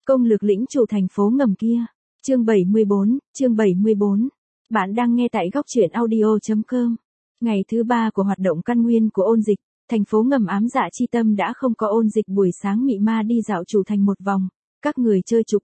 Công lược lĩnh chủ thành phố ngầm kia. Chương 74. Bạn đang nghe tại góc truyện audio.com. Ngày thứ 3 của hoạt động căn nguyên của ôn dịch, thành phố ngầm Ám Dạ Chi Tâm đã không có ôn dịch. Buổi sáng mị ma đi dạo chủ thành một vòng, các người chơi chụp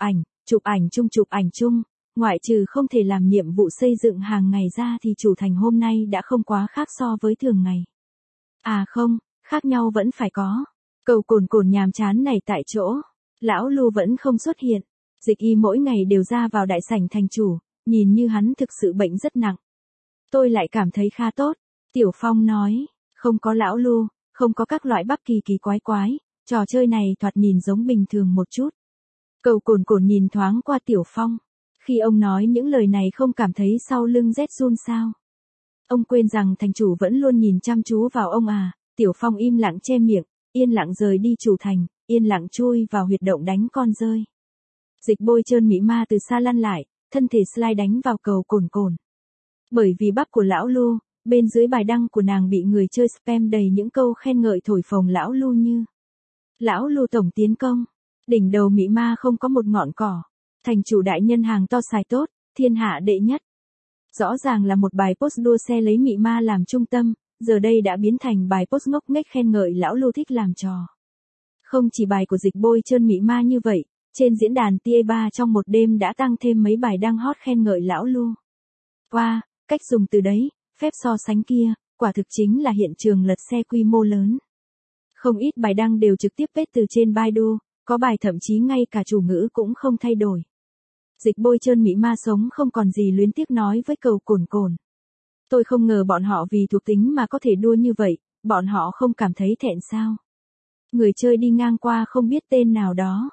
ảnh chung. Ngoại trừ không thể làm nhiệm vụ xây dựng hàng ngày ra thì chủ thành hôm nay đã không quá khác so với thường ngày. À không, khác nhau vẫn phải có. Cầu cồn nhàm chán này tại chỗ. Lão Lu vẫn không xuất hiện. Dịch y mỗi ngày đều ra vào đại sảnh thành chủ, nhìn như hắn thực sự bệnh rất nặng. Tôi lại cảm thấy khá tốt. Tiểu Phong nói, không có lão Lu, không có các loại bắp kỳ quái, trò chơi này thoạt nhìn giống bình thường một chút. Cầu cồn nhìn thoáng qua Tiểu Phong. Khi ông nói những lời này không cảm thấy sau lưng rét run sao? Ông quên rằng thành chủ vẫn luôn nhìn chăm chú vào ông à? Tiểu Phong im lặng che miệng, yên lặng rời đi chủ thành, yên lặng chui vào huyệt động đánh con rơi. Dịch bôi trơn mị ma từ xa lăn lại, thân thể slide đánh vào cầu cồn. Bởi vì bắp của lão Lu, bên dưới bài đăng của nàng bị người chơi spam đầy những câu khen ngợi thổi phồng lão Lu như: lão Lu tổng tiến công, đỉnh đầu mị ma không có một ngọn cỏ, thành chủ đại nhân hàng to xài tốt, thiên hạ đệ nhất. Rõ ràng là một bài post đua xe lấy mị ma làm trung tâm, giờ đây đã biến thành bài post ngốc nghếch khen ngợi lão Lu thích làm trò. Không chỉ bài của dịch bôi trơn mị ma như vậy, trên diễn đàn TA3 trong một đêm đã tăng thêm mấy bài đăng hot khen ngợi lão Lu. Wow, cách dùng từ đấy, phép so sánh kia, quả thực chính là hiện trường lật xe quy mô lớn. Không ít bài đăng đều trực tiếp paste từ trên Baidu, có bài thậm chí ngay cả chủ ngữ cũng không thay đổi. Dịch bôi trơn mị ma sống không còn gì luyến tiếc nói với cầu cồn. Tôi không ngờ bọn họ vì thuộc tính mà có thể đua như vậy, bọn họ không cảm thấy thẹn sao? Người chơi đi ngang qua không biết tên nào đó.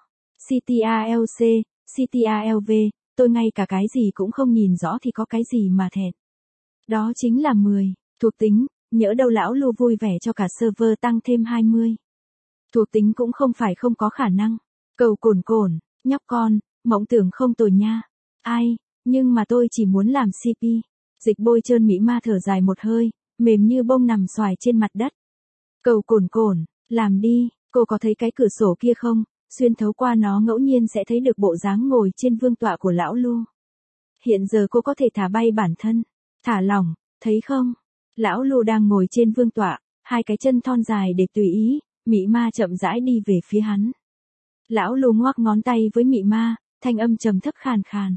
CTRLC, CTRLV, tôi ngay cả cái gì cũng không nhìn rõ thì có cái gì mà thẹn. Đó chính là 10, thuộc tính, nhỡ đâu lão Lu vui vẻ cho cả server tăng thêm 20. Thuộc tính cũng không phải không có khả năng. Cầu cồn, nhóc con, mộng tưởng không tồi nha. Ai, nhưng mà tôi chỉ muốn làm CP. Dịch bôi trơn mị ma thở dài một hơi, mềm như bông nằm xoài trên mặt đất. Cầu cồn, làm đi, cô có thấy cái cửa sổ kia không? Xuyên thấu qua nó ngẫu nhiên sẽ thấy được bộ dáng ngồi trên vương tọa của lão Lu. Hiện giờ cô có thể thả bay bản thân. Thả lỏng, thấy không? Lão Lu đang ngồi trên vương tọa, hai cái chân thon dài để tùy ý, mị ma chậm rãi đi về phía hắn. Lão Lu ngoắc ngón tay với mị ma, thanh âm trầm thấp khàn khàn.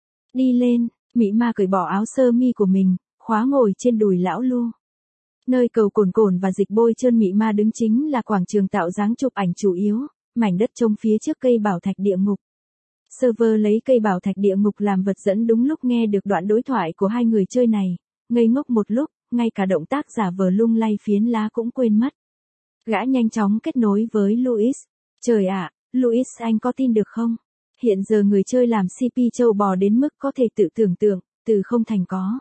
Đi lên, mị ma cởi bỏ áo sơ mi của mình, khóa ngồi trên đùi lão Lu. Nơi cầu cồn và dịch bôi trơn mị ma đứng chính là quảng trường tạo dáng chụp ảnh chủ yếu, mảnh đất trông phía trước cây bảo thạch địa ngục. Server lấy cây bảo thạch địa ngục làm vật dẫn đúng lúc nghe được đoạn đối thoại của hai người chơi này, ngây ngốc một lúc, ngay cả động tác giả vờ lung lay phiến lá cũng quên mất. Gã nhanh chóng kết nối với Louis. Trời ạ, Louis anh có tin được không? Hiện giờ người chơi làm CP trâu bò đến mức có thể tự tưởng tượng, từ không thành có.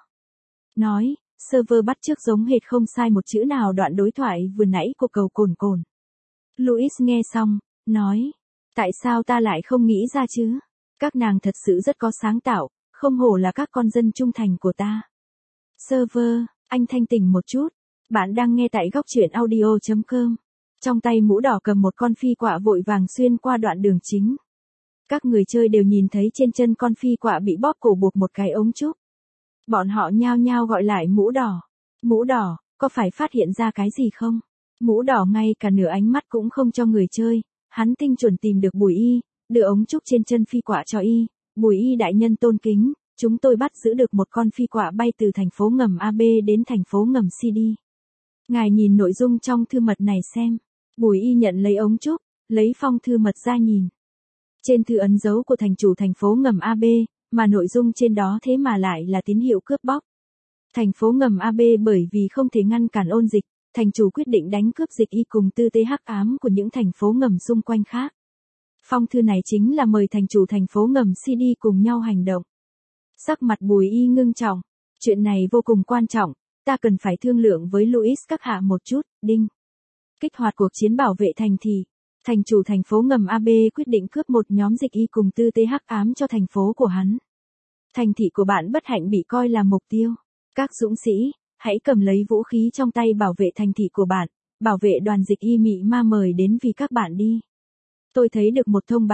Nói, server bắt chước giống hệt không sai một chữ nào đoạn đối thoại vừa nãy của cầu cồn. Louis nghe xong, nói, tại sao ta lại không nghĩ ra chứ? Các nàng thật sự rất có sáng tạo, không hổ là các con dân trung thành của ta. Server, anh thanh tỉnh một chút. Bạn đang nghe tại góc truyện audio.com. Trong tay mũ đỏ cầm một con phi quạ vội vàng xuyên qua đoạn đường chính. Các người chơi đều nhìn thấy trên chân con phi quạ bị bóp cổ buộc một cái ống trúc. Bọn họ nhao nhao gọi lại mũ đỏ. Mũ đỏ, có phải phát hiện ra cái gì không? Mũ đỏ ngay cả nửa ánh mắt cũng không cho người chơi. Hắn tinh chuẩn tìm được Bùi Y, đưa ống trúc trên chân phi quạ cho Y. Bùi Y đại nhân tôn kính, chúng tôi bắt giữ được một con phi quạ bay từ thành phố ngầm AB đến thành phố ngầm CD. Ngài nhìn nội dung trong thư mật này xem. Bùi Y nhận lấy ống trúc, lấy phong thư mật ra nhìn. Trên thư ấn dấu của thành chủ thành phố ngầm AB, mà nội dung trên đó thế mà lại là tín hiệu cướp bóc. Thành phố ngầm AB bởi vì không thể ngăn cản ôn dịch, thành chủ quyết định đánh cướp dịch y cùng tư tế hắc ám của những thành phố ngầm xung quanh khác. Phong thư này chính là mời thành chủ thành phố ngầm CD cùng nhau hành động. Sắc mặt Bùi Y ngưng trọng. Chuyện này vô cùng quan trọng, ta cần phải thương lượng với Louis các hạ một chút, đinh. Kích hoạt cuộc chiến bảo vệ thành thị. Thành chủ thành phố ngầm AB quyết định cướp một nhóm dịch y cùng tư tế hắc ám cho thành phố của hắn. Thành thị của bạn bất hạnh bị coi là mục tiêu. Các dũng sĩ, hãy cầm lấy vũ khí trong tay bảo vệ thành thị của bạn, bảo vệ đoàn dịch y mị ma mời đến vì các bạn đi. Tôi thấy được một thông báo,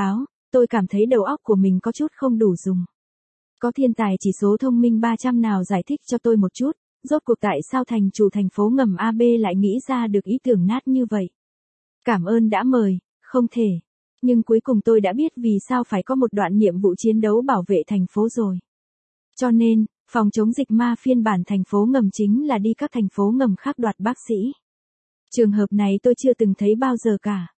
tôi cảm thấy đầu óc của mình có chút không đủ dùng. Có thiên tài chỉ số thông minh 300 nào giải thích cho tôi một chút, rốt cuộc tại sao thành chủ thành phố ngầm AB lại nghĩ ra được ý tưởng nát như vậy? Cảm ơn đã mời, không thể. Nhưng cuối cùng tôi đã biết vì sao phải có một đoạn nhiệm vụ chiến đấu bảo vệ thành phố rồi. Cho nên, phòng chống dịch ma phiên bản thành phố ngầm chính là đi các thành phố ngầm khác đoạt bác sĩ. Trường hợp này tôi chưa từng thấy bao giờ cả.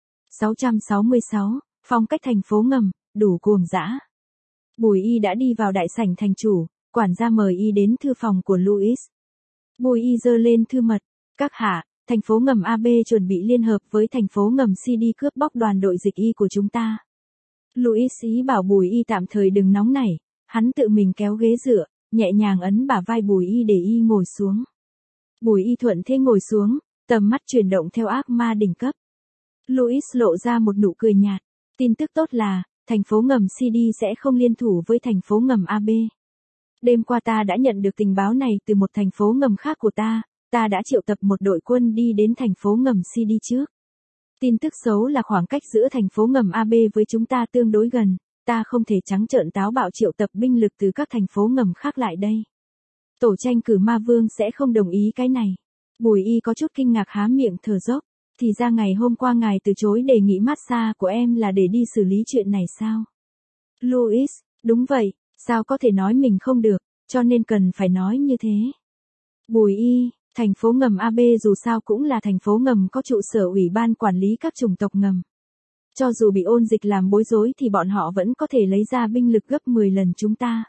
666, phong cách thành phố ngầm, đủ cuồng dã. Bùi Y đã đi vào đại sảnh thành chủ, quản gia mời Y đến thư phòng của Louis. Bùi Y giơ lên thư mật, các hạ, thành phố ngầm AB chuẩn bị liên hợp với thành phố ngầm CD cướp bóc đoàn đội dịch Y của chúng ta. Louis ý bảo Bùi Y tạm thời đừng nóng nảy, hắn tự mình kéo ghế dựa, nhẹ nhàng ấn bả vai Bùi Y để Y ngồi xuống. Bùi Y thuận thế ngồi xuống, tầm mắt chuyển động theo ác ma đỉnh cấp. Louis lộ ra một nụ cười nhạt, tin tức tốt là, thành phố ngầm CD sẽ không liên thủ với thành phố ngầm AB. Đêm qua ta đã nhận được tình báo này từ một thành phố ngầm khác của ta đã triệu tập một đội quân đi đến thành phố ngầm CD trước. Tin tức xấu là khoảng cách giữa thành phố ngầm AB với chúng ta tương đối gần, ta không thể trắng trợn táo bạo triệu tập binh lực từ các thành phố ngầm khác lại đây. Tổ tranh cử ma vương sẽ không đồng ý cái này. Bùi Y có chút kinh ngạc há miệng thở dốc, thì ra ngày hôm qua ngài từ chối đề nghị massage của em là để đi xử lý chuyện này sao? Louis, đúng vậy, sao có thể nói mình không được, cho nên cần phải nói như thế. Bùi Y, thành phố ngầm AB dù sao cũng là thành phố ngầm có trụ sở ủy ban quản lý các chủng tộc ngầm. Cho dù bị ôn dịch làm bối rối thì bọn họ vẫn có thể lấy ra binh lực gấp 10 lần chúng ta.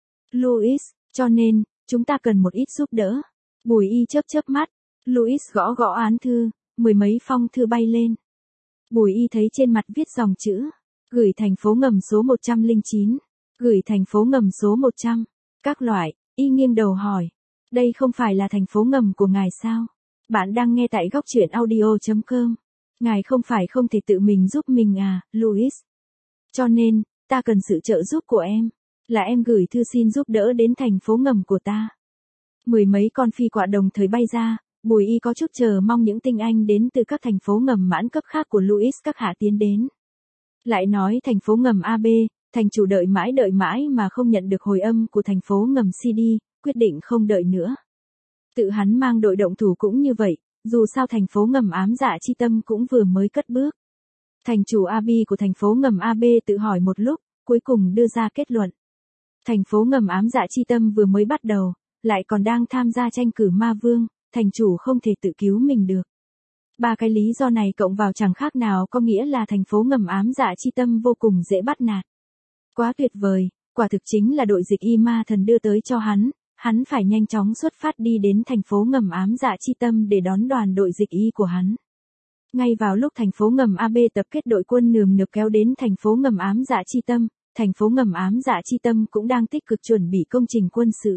Louis, cho nên, chúng ta cần một ít giúp đỡ. Bùi Y chớp chớp mắt, Louis gõ gõ án thư, mười mấy phong thư bay lên. Bùi Y thấy trên mặt viết dòng chữ, gửi thành phố ngầm số 109, gửi thành phố ngầm số 100, các loại. Y nghiêng đầu hỏi, đây không phải là thành phố ngầm của ngài sao? Bạn đang nghe tại góc truyện audio.com. Ngài không phải không thể tự mình giúp mình à, Louis? Cho nên, ta cần sự trợ giúp của em. Là em gửi thư xin giúp đỡ đến thành phố ngầm của ta. Mười mấy con phi quạ đồng thời bay ra, Bùi Y có chút chờ mong những tinh anh đến từ các thành phố ngầm mãn cấp khác của Louis các hạ tiến đến. Lại nói thành phố ngầm AB, thành chủ đợi mãi mà không nhận được hồi âm của thành phố ngầm CD, quyết định không đợi nữa. Tự hắn mang đội động thủ cũng như vậy, dù sao thành phố ngầm ám dạ chi tâm cũng vừa mới cất bước. Thành chủ AB của thành phố ngầm AB tự hỏi một lúc, cuối cùng đưa ra kết luận. Thành phố ngầm ám dạ chi tâm vừa mới bắt đầu, lại còn đang tham gia tranh cử ma vương, thành chủ không thể tự cứu mình được. Ba cái lý do này cộng vào chẳng khác nào có nghĩa là thành phố ngầm ám dạ chi tâm vô cùng dễ bắt nạt. Quá tuyệt vời, quả thực chính là đội dịch y ma thần đưa tới cho hắn phải nhanh chóng xuất phát đi đến thành phố ngầm ám dạ chi tâm để đón đoàn đội dịch y của hắn. Ngay vào lúc thành phố ngầm AB tập kết đội quân nườm nượp kéo đến thành phố ngầm ám dạ chi tâm, thành phố ngầm ám dạ chi tâm cũng đang tích cực chuẩn bị công trình quân sự.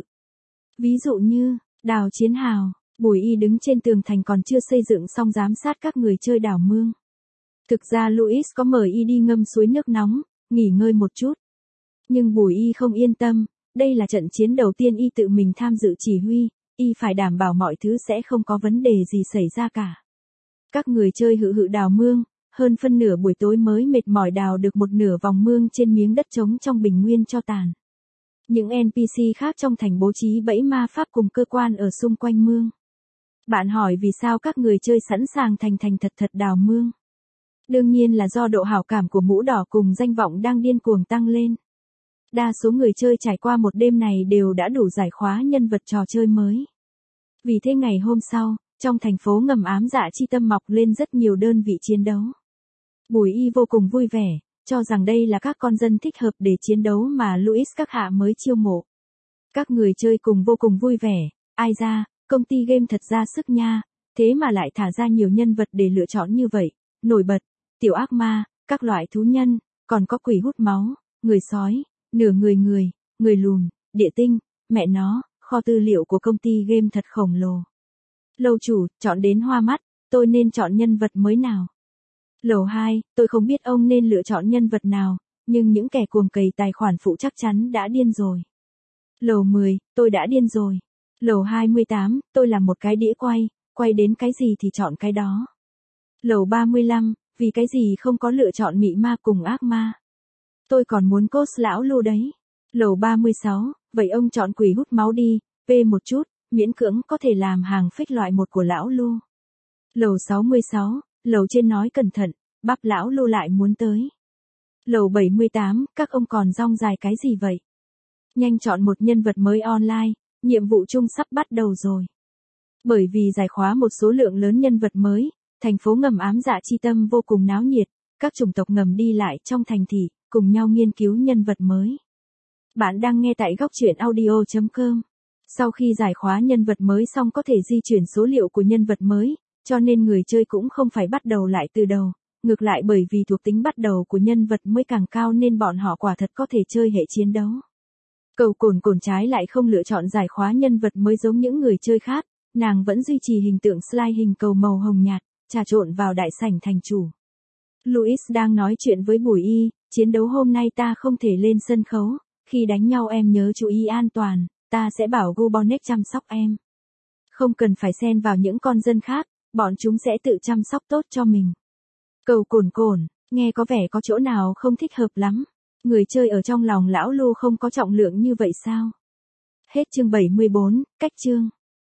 Ví dụ như, đào chiến hào, Bùi Y đứng trên tường thành còn chưa xây dựng xong giám sát các người chơi đào mương. Thực ra Louis có mời Y đi ngâm suối nước nóng, nghỉ ngơi một chút. Nhưng Bùi Y không yên tâm, đây là trận chiến đầu tiên Y tự mình tham dự chỉ huy, Y phải đảm bảo mọi thứ sẽ không có vấn đề gì xảy ra cả. Các người chơi hự đào mương, hơn phân nửa buổi tối mới mệt mỏi đào được một nửa vòng mương trên miếng đất trống trong bình nguyên cho tàn. Những NPC khác trong thành bố trí bẫy ma pháp cùng cơ quan ở xung quanh mương. Bạn hỏi vì sao các người chơi sẵn sàng thành thật đào mương. Đương nhiên là do độ hảo cảm của mũ đỏ cùng danh vọng đang điên cuồng tăng lên. Đa số người chơi trải qua một đêm này đều đã đủ giải khóa nhân vật trò chơi mới. Vì thế ngày hôm sau, trong thành phố ngầm ám dạ chi tâm mọc lên rất nhiều đơn vị chiến đấu. Bùi Y vô cùng vui vẻ, cho rằng đây là các con dân thích hợp để chiến đấu mà Louis các hạ mới chiêu mộ. Các người chơi cùng vô cùng vui vẻ, ai ra, công ty game thật ra sức nha, thế mà lại thả ra nhiều nhân vật để lựa chọn như vậy, nổi bật, tiểu ác ma, các loại thú nhân, còn có quỷ hút máu, người sói, nửa người lùn, địa tinh, mẹ nó, kho tư liệu của công ty game thật khổng lồ. Lâu chủ, chọn đến hoa mắt, tôi nên chọn nhân vật mới nào? Lầu 2, tôi không biết ông nên lựa chọn nhân vật nào, nhưng những kẻ cuồng cày tài khoản phụ chắc chắn đã điên rồi. Lầu 10, tôi đã điên rồi. Lầu 28, tôi là một cái đĩa quay đến cái gì thì chọn cái đó. Lầu 35, vì cái gì không có lựa chọn mị ma cùng ác ma. Tôi còn muốn coach lão Lu đấy. Lầu 36, vậy ông chọn quỷ hút máu đi, p một chút, miễn cưỡng có thể làm hàng phích loại 1 của lão Lu. Lầu 66, lầu trên nói cẩn thận, bắp lão Lu lại muốn tới. Lầu 78, các ông còn rong dài cái gì vậy? Nhanh chọn một nhân vật mới online, nhiệm vụ chung sắp bắt đầu rồi. Bởi vì giải khóa một số lượng lớn nhân vật mới, thành phố ngầm Ám Dạ Chi Tâm vô cùng náo nhiệt, các chủng tộc ngầm đi lại trong thành thị, cùng nhau nghiên cứu nhân vật mới. Bạn đang nghe tại góc truyện audio.com. Sau khi giải khóa nhân vật mới xong có thể di chuyển số liệu của nhân vật mới, cho nên người chơi cũng không phải bắt đầu lại từ đầu. Ngược lại bởi vì thuộc tính bắt đầu của nhân vật mới càng cao nên bọn họ quả thật có thể chơi hệ chiến đấu. Cầu Cồn Cồn trái lại không lựa chọn giải khóa nhân vật mới giống những người chơi khác, nàng vẫn duy trì hình tượng slide hình cầu màu hồng nhạt, trà trộn vào đại sảnh thành chủ. Louis đang nói chuyện với Bùi Y, chiến đấu hôm nay ta không thể lên sân khấu, khi đánh nhau em nhớ chú ý an toàn, ta sẽ bảo Gubonek chăm sóc em. Không cần phải xen vào những con dân khác, bọn chúng sẽ tự chăm sóc tốt cho mình. Cầu Cồn Cồn, nghe có vẻ có chỗ nào không thích hợp lắm. Người chơi ở trong lòng lão Lu không có trọng lượng như vậy sao? Hết chương 74, cách chương.